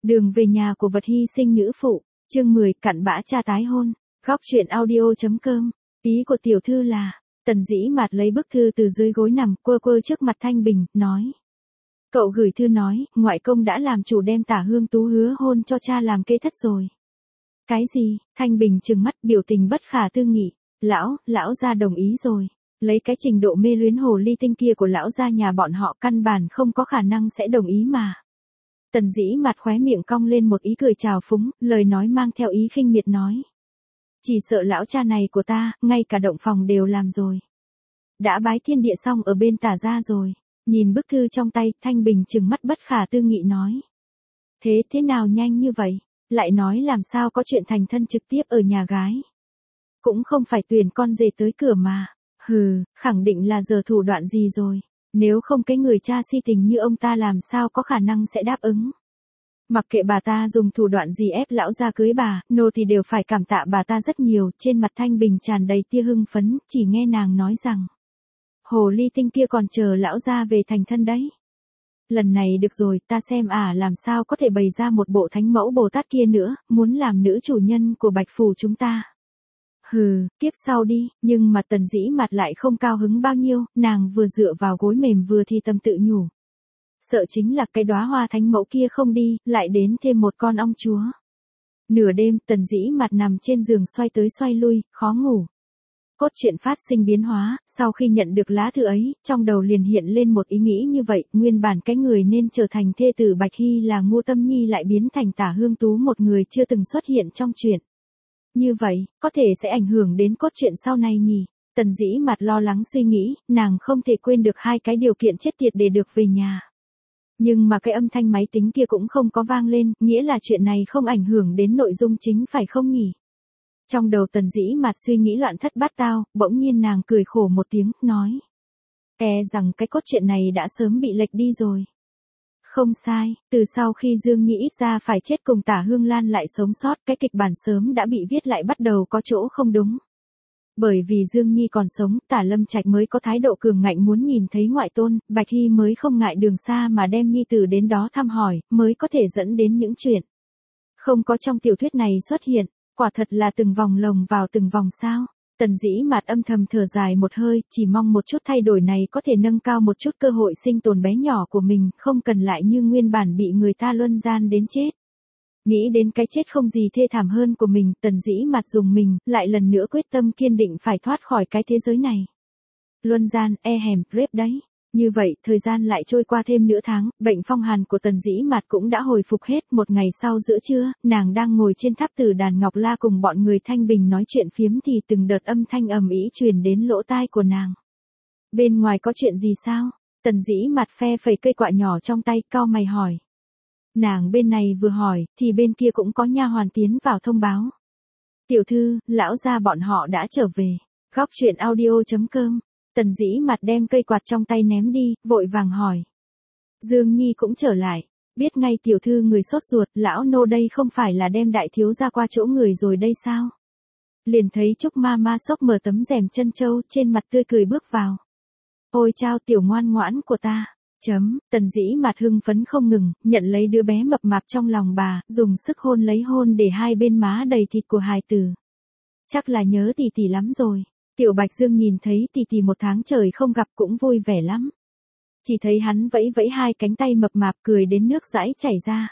Đường về nhà của vật hy sinh nữ phụ, chương 10, cặn bã cha tái hôn. Góc truyện audio.com. Ý của tiểu thư là, Tần Dĩ Mạt lấy bức thư từ dưới gối nằm, quơ quơ trước mặt Thanh Bình, nói. Cậu gửi thư nói, ngoại công đã làm chủ đem Tả Hương Tú hứa hôn cho cha làm kế thất rồi. Cái gì? Thanh Bình trừng mắt, biểu tình bất khả tư nghị. Lão gia đồng ý rồi. Lấy cái trình độ mê luyến hồ ly tinh kia của lão gia nhà bọn họ căn bản không có khả năng sẽ đồng ý mà. Tần Dĩ Mạt khóe miệng cong lên một ý cười trào phúng, lời nói mang theo ý khinh miệt nói. Chỉ sợ lão cha này của ta, ngay cả động phòng đều làm rồi. Đã bái thiên địa xong ở bên Tả gia rồi. Nhìn bức thư trong tay, Thanh Bình trừng mắt bất khả tư nghị nói. Thế nào nhanh như vậy? Lại nói làm sao có chuyện thành thân trực tiếp ở nhà gái. Cũng không phải tuyển con rể tới cửa mà. Hừ, khẳng định là giờ thủ đoạn gì rồi. Nếu không cái người cha si tình như ông ta làm sao có khả năng sẽ đáp ứng. Mặc kệ bà ta dùng thủ đoạn gì ép lão gia cưới bà, nô thì đều phải cảm tạ bà ta rất nhiều. Trên mặt Thanh Bình tràn đầy tia hưng phấn, chỉ nghe nàng nói rằng. Hồ ly tinh kia còn chờ lão gia về thành thân đấy. Lần này được rồi, ta xem làm sao có thể bày ra một bộ thánh mẫu Bồ Tát kia nữa, muốn làm nữ chủ nhân của Bạch Phủ chúng ta. Hừ, tiếp sau đi, nhưng mà Tần Dĩ Mạt lại không cao hứng bao nhiêu, nàng vừa dựa vào gối mềm vừa thì tâm tự nhủ. Sợ chính là cái đóa hoa thánh mẫu kia không đi, lại đến thêm một con ong chúa. Nửa đêm, Tần Dĩ Mạt nằm trên giường xoay tới xoay lui, khó ngủ. Cốt truyện phát sinh biến hóa, sau khi nhận được lá thư ấy, trong đầu liền hiện lên một ý nghĩ như vậy, nguyên bản cái người nên trở thành thê tử Bạch Hy là Ngô Tâm Nhi lại biến thành Tả Hương Tú, một người chưa từng xuất hiện trong truyện. Như vậy, có thể sẽ ảnh hưởng đến cốt truyện sau này nhỉ? Tần Dĩ Mạt lo lắng suy nghĩ, nàng không thể quên được hai cái điều kiện chết tiệt để được về nhà. Nhưng mà cái âm thanh máy tính kia cũng không có vang lên, nghĩa là chuyện này không ảnh hưởng đến nội dung chính phải không nhỉ? Trong đầu Tần Dĩ Mạt suy nghĩ loạn thất bát tao, bỗng nhiên nàng cười khổ một tiếng, nói. Rằng cái cốt truyện này đã sớm bị lệch đi rồi. Không sai, từ sau khi Dương Nhi ít ra phải chết cùng Tả Hương Lan lại sống sót, cái kịch bản sớm đã bị viết lại bắt đầu có chỗ không đúng. Bởi vì Dương Nhi còn sống, Tả Lâm Trạch mới có thái độ cường ngạnh muốn nhìn thấy ngoại tôn, Bạch Hy mới không ngại đường xa mà đem Nhi tử đến đó thăm hỏi, mới có thể dẫn đến những chuyện. Không có trong tiểu thuyết này xuất hiện, quả thật là từng vòng lồng vào từng vòng sao. Tần Dĩ Mạt âm thầm thở dài một hơi, chỉ mong một chút thay đổi này có thể nâng cao một chút cơ hội sinh tồn bé nhỏ của mình, không cần lại như nguyên bản bị người ta luân gian đến chết. Nghĩ đến cái chết không gì thê thảm hơn của mình, Tần Dĩ Mạt dùng mình, lại lần nữa quyết tâm kiên định phải thoát khỏi cái thế giới này. Luân gian, rape đấy. Như vậy, thời gian lại trôi qua thêm nửa tháng, bệnh phong hàn của Tần Dĩ Mạt cũng đã hồi phục hết. Một ngày sau giữa trưa, nàng đang ngồi trên tháp tử đàn Ngọc La cùng bọn người Thanh Bình nói chuyện phiếm thì từng đợt âm thanh ầm ĩ truyền đến lỗ tai của nàng. Bên ngoài có chuyện gì sao? Tần Dĩ Mạt phe phẩy cây quạ nhỏ trong tay, cau mày hỏi. Nàng bên này vừa hỏi, thì bên kia cũng có nha hoàn tiến vào thông báo. Tiểu thư, lão gia bọn họ đã trở về. Góc truyện audio.com. Tần Dĩ Mạt đem cây quạt trong tay ném đi, vội vàng hỏi. Dương Nhi cũng trở lại. Biết ngay tiểu thư người sốt ruột, lão nô đây không phải là đem đại thiếu gia qua chỗ người rồi đây sao? Liền thấy Trúc Ma xốc mở tấm rèm chân châu, trên mặt tươi cười bước vào. Ôi chao tiểu ngoan ngoãn của ta. Tần Dĩ Mạt hưng phấn không ngừng, nhận lấy đứa bé mập mạp trong lòng bà, dùng sức hôn lấy hôn để hai bên má đầy thịt của hài tử. Chắc là nhớ tỷ tỷ lắm rồi. Tiểu Bạch Dương nhìn thấy tỷ tỷ một tháng trời không gặp cũng vui vẻ lắm. Chỉ thấy hắn vẫy vẫy hai cánh tay mập mạp cười đến nước dãi chảy ra.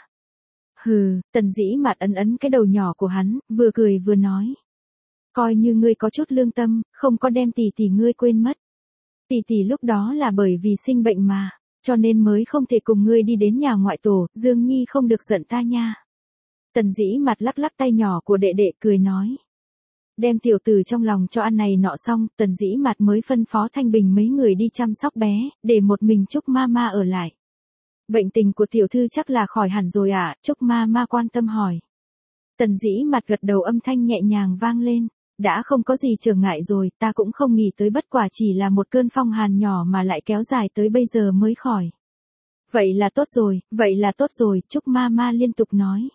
Hừ, Tần Dĩ Mạt ấn cái đầu nhỏ của hắn, vừa cười vừa nói. Coi như ngươi có chút lương tâm, không có đem tỷ tỷ ngươi quên mất. Tỷ tỷ lúc đó là bởi vì sinh bệnh mà, cho nên mới không thể cùng ngươi đi đến nhà ngoại tổ, Dương Nhi không được giận ta nha. Tần Dĩ Mạt lắc lắc tay nhỏ của đệ đệ cười nói. Đem tiểu tử trong lòng cho ăn này nọ xong, Tần Dĩ Mạt mới phân phó Thanh Bình mấy người đi chăm sóc bé, để một mình Trúc Ma ở lại. Bệnh tình của tiểu thư chắc là khỏi hẳn rồi à? Trúc Ma quan tâm hỏi. Tần Dĩ Mạt gật đầu, âm thanh nhẹ nhàng vang lên. Đã không có gì trở ngại rồi, ta cũng không nghĩ tới bất quả chỉ là một cơn phong hàn nhỏ mà lại kéo dài tới bây giờ mới khỏi. Vậy là tốt rồi, Trúc Ma liên tục nói.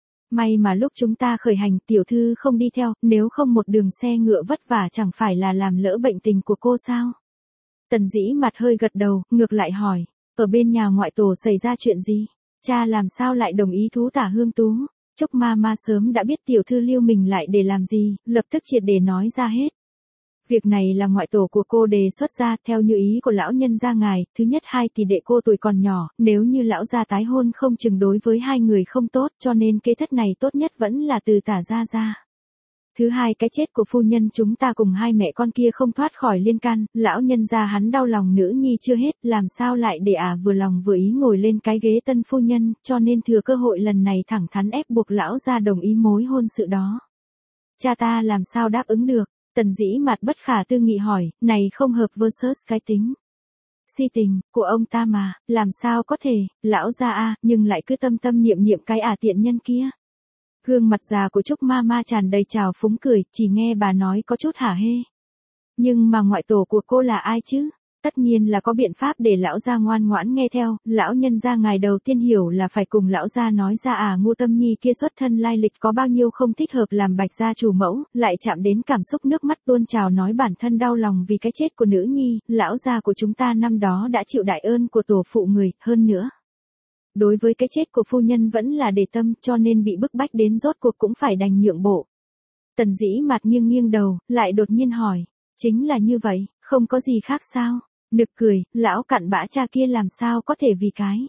May mà lúc chúng ta khởi hành tiểu thư không đi theo, nếu không một đường xe ngựa vất vả chẳng phải là làm lỡ bệnh tình của cô sao? Tần Dĩ Mạt hơi gật đầu, ngược lại hỏi, ở bên nhà ngoại tổ xảy ra chuyện gì? cha làm sao lại đồng ý thú Tả Hương Tú? Trúc ma ma sớm đã biết tiểu thư lưu mình lại để làm gì, lập tức triệt để nói ra hết. Việc này là ngoại tổ của cô đề xuất ra, theo như ý của lão nhân gia ngài, thứ nhất hai tỷ đệ cô tuổi còn nhỏ, nếu như lão gia tái hôn không chừng đối với hai người không tốt, cho nên kế thất này tốt nhất vẫn là từ Tả gia ra. Thứ hai, cái chết của phu nhân chúng ta cùng hai mẹ con kia không thoát khỏi liên can, lão nhân gia hắn đau lòng nữ nhi chưa hết, làm sao lại để vừa lòng vừa ý ngồi lên cái ghế tân phu nhân, cho nên thừa cơ hội lần này thẳng thắn ép buộc lão gia đồng ý mối hôn sự đó. Cha ta làm sao đáp ứng được? Tần Dĩ Mạt bất khả tư nghị hỏi, này không hợp versus cái tính si tình của ông ta mà, làm sao có thể, lão gia nhưng lại cứ tâm tâm niệm niệm cái tiện nhân kia. Gương mặt già của Trúc ma ma tràn đầy trào phúng cười, chỉ nghe bà nói có chút hả hê. Nhưng mà ngoại tổ của cô là ai chứ? Tất nhiên là có biện pháp để lão gia ngoan ngoãn nghe theo, lão nhân gia ngài đầu tiên hiểu là phải cùng lão gia nói ra Ngô Tâm Nhi kia xuất thân lai lịch có bao nhiêu không thích hợp làm Bạch gia chủ mẫu, lại chạm đến cảm xúc nước mắt tuôn trào nói bản thân đau lòng vì cái chết của nữ nhi, lão gia của chúng ta năm đó đã chịu đại ơn của tổ phụ người, hơn nữa. Đối với cái chết của phu nhân vẫn là để tâm, cho nên bị bức bách đến rốt cuộc cũng phải đành nhượng bộ. Tần Dĩ Mạt nghiêng nghiêng đầu, lại đột nhiên hỏi, chính là như vậy, không có gì khác sao? Nực cười, lão cặn bã cha kia làm sao có thể vì cái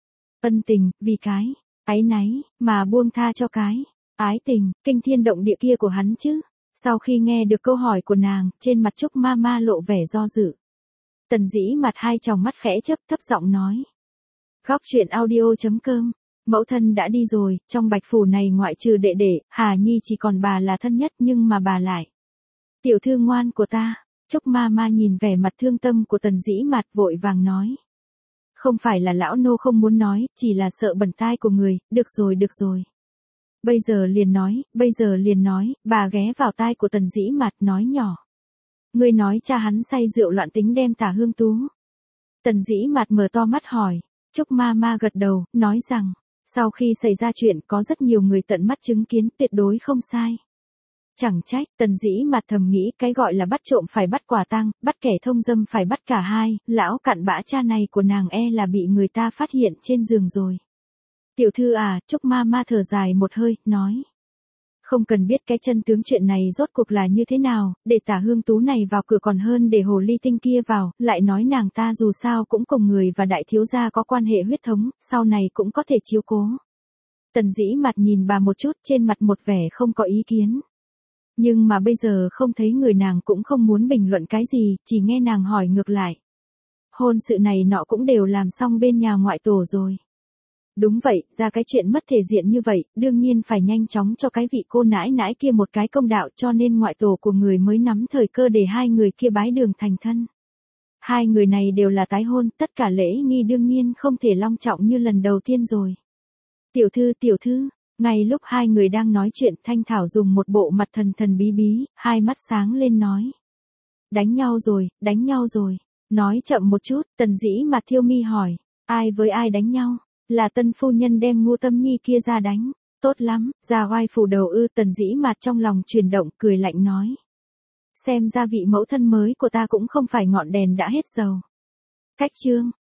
ân tình, vì cái áy náy, mà buông tha cho cái ái tình, kinh thiên động địa kia của hắn chứ? Sau khi nghe được câu hỏi của nàng, trên mặt Trúc ma ma lộ vẻ do dự. Tần Dĩ Mạt hai tròng mắt khẽ chớp, thấp giọng nói. Góc truyện audio.com, mẫu thân đã đi rồi, trong Bạch phủ này ngoại trừ đệ đệ, Hà Nhi chỉ còn bà là thân nhất, nhưng mà bà lại tiểu thư ngoan của ta. Trúc ma ma nhìn vẻ mặt thương tâm của Tần Dĩ Mạt vội vàng nói. Không phải là lão nô không muốn nói, chỉ là sợ bẩn tai của người, được rồi. Bây giờ liền nói, bà ghé vào tai của Tần Dĩ Mạt nói nhỏ. Ngươi nói cha hắn say rượu loạn tính đem Tả Hương Tú. Tần Dĩ Mạt mở to mắt hỏi. Trúc ma ma gật đầu, nói rằng, sau khi xảy ra chuyện có rất nhiều người tận mắt chứng kiến, tuyệt đối không sai. Chẳng trách, Tần Dĩ Mạt thầm nghĩ, cái gọi là bắt trộm phải bắt quả tang, bắt kẻ thông dâm phải bắt cả hai, lão cặn bã cha này của nàng là bị người ta phát hiện trên giường rồi. Tiểu thư Trúc ma ma thở dài một hơi, nói. Không cần biết cái chân tướng chuyện này rốt cuộc là như thế nào, để Tả Hương Tú này vào cửa còn hơn để hồ ly tinh kia vào, lại nói nàng ta dù sao cũng cùng người và đại thiếu gia có quan hệ huyết thống, sau này cũng có thể chiếu cố. Tần Dĩ Mạt nhìn bà một chút, trên mặt một vẻ không có ý kiến. Nhưng mà bây giờ không thấy người nàng cũng không muốn bình luận cái gì, chỉ nghe nàng hỏi ngược lại. Hôn sự này nọ cũng đều làm xong bên nhà ngoại tổ rồi. Đúng vậy, ra cái chuyện mất thể diện như vậy, đương nhiên phải nhanh chóng cho cái vị cô nãi nãi kia một cái công đạo, cho nên ngoại tổ của người mới nắm thời cơ để hai người kia bái đường thành thân. Hai người này đều là tái hôn, tất cả lễ nghi đương nhiên không thể long trọng như lần đầu tiên rồi. Tiểu thư, ngay lúc hai người đang nói chuyện, Thanh Thảo dùng một bộ mặt thần thần bí bí, hai mắt sáng lên nói. Đánh nhau rồi. Nói chậm một chút, Tần Dĩ Mạt thiêu mi hỏi, ai với ai đánh nhau? Là tân phu nhân đem Ngô Tâm Nhi kia ra đánh. Tốt lắm, ra oai phủ đầu Tần Dĩ Mạt trong lòng chuyển động, cười lạnh nói. Xem ra vị mẫu thân mới của ta cũng không phải ngọn đèn đã hết dầu. Cách chương.